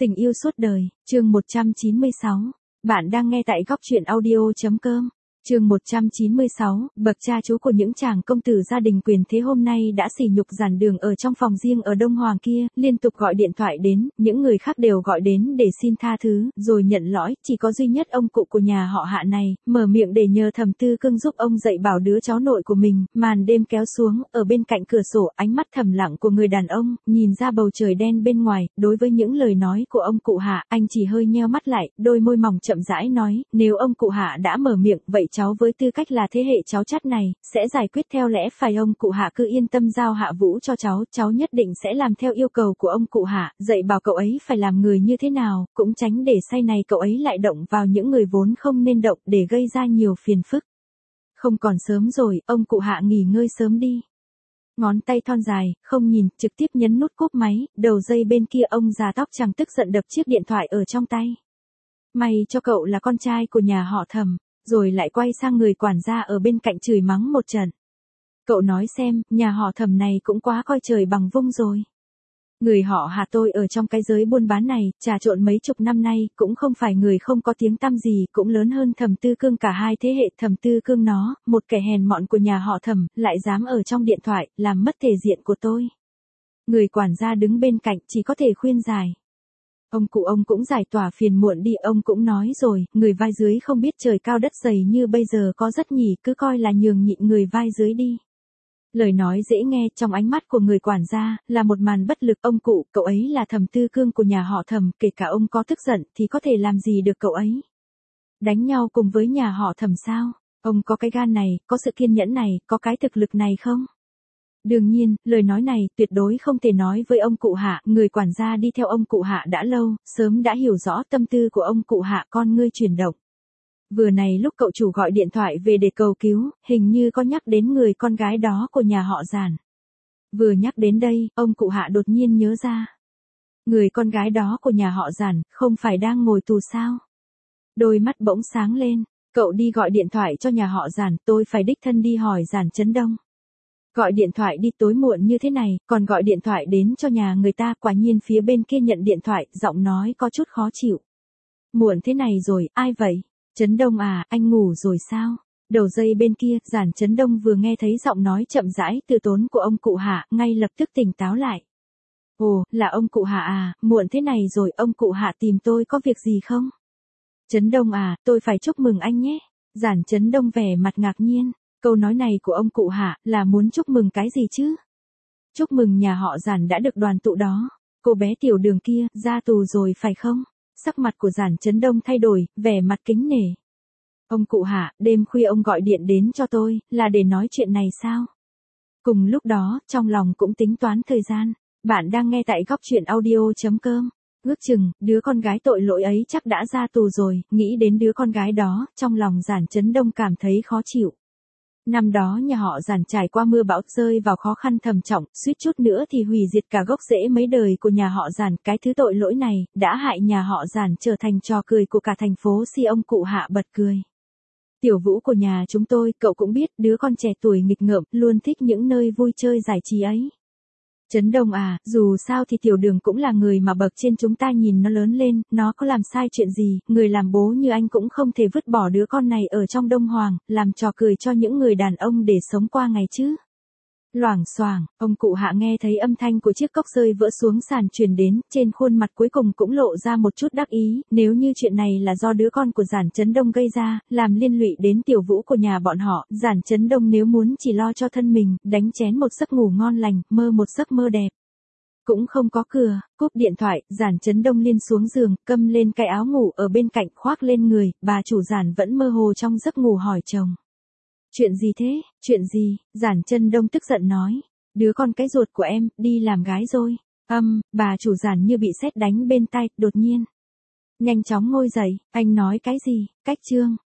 Tình yêu suốt đời, chương 196. Bạn đang nghe tại góc truyện audio.com. Chương 196, bậc cha chú của những chàng công tử gia đình quyền thế hôm nay đã sỉ nhục giản đường ở trong phòng riêng ở Đông Hoàng kia, liên tục gọi điện thoại đến, những người khác đều gọi đến để xin tha thứ, rồi nhận lỗi, chỉ có duy nhất ông cụ của nhà họ Hạ này, mở miệng để nhờ Thẩm Tư Cương giúp ông dạy bảo đứa cháu nội của mình. Màn đêm kéo xuống, ở bên cạnh cửa sổ, ánh mắt thầm lặng của người đàn ông, nhìn ra bầu trời đen bên ngoài, đối với những lời nói của ông cụ Hạ, anh chỉ hơi nheo mắt lại, đôi môi mỏng chậm rãi nói, nếu ông cụ Hạ đã mở miệng, vậy cháu với tư cách là thế hệ cháu chắt này, sẽ giải quyết theo lẽ phải. Ông cụ Hạ cứ yên tâm giao Hạ Vũ cho cháu nhất định sẽ làm theo yêu cầu của ông cụ Hạ, dạy bảo cậu ấy phải làm người như thế nào, cũng tránh để sau này cậu ấy lại động vào những người vốn không nên động để gây ra nhiều phiền phức. Không còn sớm rồi, ông cụ Hạ nghỉ ngơi sớm đi. Ngón tay thon dài, không nhìn, trực tiếp nhấn nút cúp máy, đầu dây bên kia ông già tóc trắng tức giận đập chiếc điện thoại ở trong tay. May cho cậu là con trai của nhà họ Thẩm. Rồi lại quay sang người quản gia ở bên cạnh chửi mắng một trận. Cậu nói xem, nhà họ Thẩm này cũng quá coi trời bằng vung rồi. Người họ Hạ tôi ở trong cái giới buôn bán này, trà trộn mấy chục năm nay, cũng không phải người không có tiếng tăm gì, cũng lớn hơn Thẩm Tư Cương cả hai thế hệ. Thẩm Tư Cương nó, một kẻ hèn mọn của nhà họ Thẩm, lại dám ở trong điện thoại, làm mất thể diện của tôi. Người quản gia đứng bên cạnh chỉ có thể khuyên giải. Ông cụ ông cũng giải tỏa phiền muộn đi, ông cũng nói rồi, người vai dưới không biết trời cao đất dày như bây giờ có rất nhỉ, cứ coi là nhường nhịn người vai dưới đi. Lời nói dễ nghe, trong ánh mắt của người quản gia, là một màn bất lực. Ông cụ, cậu ấy là Thẩm Tư Cương của nhà họ Thẩm, kể cả ông có tức giận, thì có thể làm gì được cậu ấy. Đánh nhau cùng với nhà họ Thẩm sao? Ông có cái gan này, có sự kiên nhẫn này, có cái thực lực này không? Đương nhiên, lời nói này tuyệt đối không thể nói với ông cụ Hạ, người quản gia đi theo ông cụ Hạ đã lâu, sớm đã hiểu rõ tâm tư của ông cụ Hạ. Con ngươi chuyển động. Vừa này lúc cậu chủ gọi điện thoại về để cầu cứu, hình như có nhắc đến người con gái đó của nhà họ Giản. Vừa nhắc đến đây, ông cụ Hạ đột nhiên nhớ ra. Người con gái đó của nhà họ Giản, không phải đang ngồi tù sao? Đôi mắt bỗng sáng lên, cậu đi gọi điện thoại cho nhà họ Giản, tôi phải đích thân đi hỏi Giản Chấn Đông. Gọi điện thoại đi tối muộn như thế này, còn gọi điện thoại đến cho nhà người ta. Quả nhiên phía bên kia nhận điện thoại, giọng nói có chút khó chịu. Muộn thế này rồi, ai vậy? Chấn Đông à, anh ngủ rồi sao? Đầu dây bên kia, Giản Chấn Đông vừa nghe thấy giọng nói chậm rãi từ tốn của ông cụ Hạ, ngay lập tức tỉnh táo lại. Ồ, là ông cụ Hạ à, muộn thế này rồi, ông cụ Hạ tìm tôi có việc gì không? Chấn Đông à, tôi phải chúc mừng anh nhé. Giản Chấn Đông vẻ mặt ngạc nhiên. Câu nói này của ông cụ Hạ là muốn chúc mừng cái gì chứ? Chúc mừng nhà họ Giản đã được đoàn tụ đó. Cô bé tiểu đường kia, ra tù rồi phải không? Sắc mặt của Giản Chấn Đông thay đổi, vẻ mặt kính nể. Ông cụ Hạ, đêm khuya ông gọi điện đến cho tôi, là để nói chuyện này sao? Cùng lúc đó, trong lòng cũng tính toán thời gian. Bạn đang nghe tại góc truyện audio.com. Ước chừng, đứa con gái tội lỗi ấy chắc đã ra tù rồi. Nghĩ đến đứa con gái đó, trong lòng Giản Chấn Đông cảm thấy khó chịu. Năm đó nhà họ Giản trải qua mưa bão, rơi vào khó khăn trầm trọng, suýt chút nữa thì hủy diệt cả gốc rễ mấy đời của nhà họ Giản. Cái thứ tội lỗi này đã hại nhà họ Giản trở thành trò cười của cả thành phố. Ông cụ Hạ bật cười. Tiểu Vũ của nhà chúng tôi, cậu cũng biết, đứa con trẻ tuổi nghịch ngợm, luôn thích những nơi vui chơi giải trí ấy. Chấn Đông à, dù sao thì Tiểu Đường cũng là người mà bậc trên chúng ta nhìn nó lớn lên, nó có làm sai chuyện gì, người làm bố như anh cũng không thể vứt bỏ đứa con này ở trong Đông Hoàng, làm trò cười cho những người đàn ông để sống qua ngày chứ. Loảng xoảng, ông cụ Hạ nghe thấy âm thanh của chiếc cốc rơi vỡ xuống sàn truyền đến, trên khuôn mặt cuối cùng cũng lộ ra một chút đắc ý. Nếu như chuyện này là do đứa con của Giản Chấn Đông gây ra, làm liên lụy đến Tiểu Vũ của nhà bọn họ, Giản Chấn Đông nếu muốn chỉ lo cho thân mình, đánh chén một giấc ngủ ngon lành, mơ một giấc mơ đẹp. Cũng không có cửa, cúp điện thoại, Giản Chấn Đông liên xuống giường, câm lên cái áo ngủ ở bên cạnh khoác lên người. Bà chủ Giản vẫn mơ hồ trong giấc ngủ hỏi chồng. Chuyện gì thế, chuyện gì? Giản Chấn Đông tức giận nói. Đứa con cái ruột của em, đi làm gái rồi. Bà chủ Giản như bị sét đánh bên tai, đột nhiên. Nhanh chóng ngồi dậy, anh nói cái gì? Cách chương.